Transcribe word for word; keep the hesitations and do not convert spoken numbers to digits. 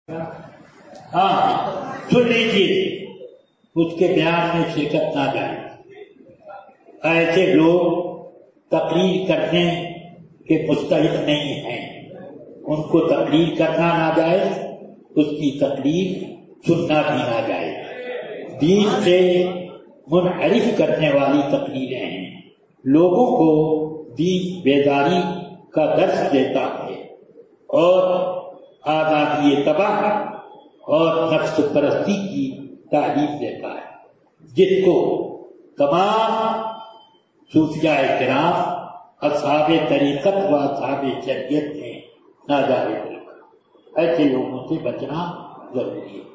ہاں سن لیجیے، اس کے بیان میں شرکت نہ جائے۔ ایسے لوگ تقریر کرنے کے مستحق نہیں ہیں، ان کو تقریر کرنا ناجائز، اس کی تقریر سننا بھی ناجائز۔ دین سے منحرف کرنے والی تقریریں ہیں، لوگوں کو دین بیداری کا درس دیتا ہے اور آزادی تباہ اور نفس پرستی کی تعلیم دیتا ہے، جس کو تمام صوفیاء کرام اصحاب طریقت و اصحاب شریعت نے ناجائز رکھا۔ ایسے لوگوں سے بچنا ضروری ہے۔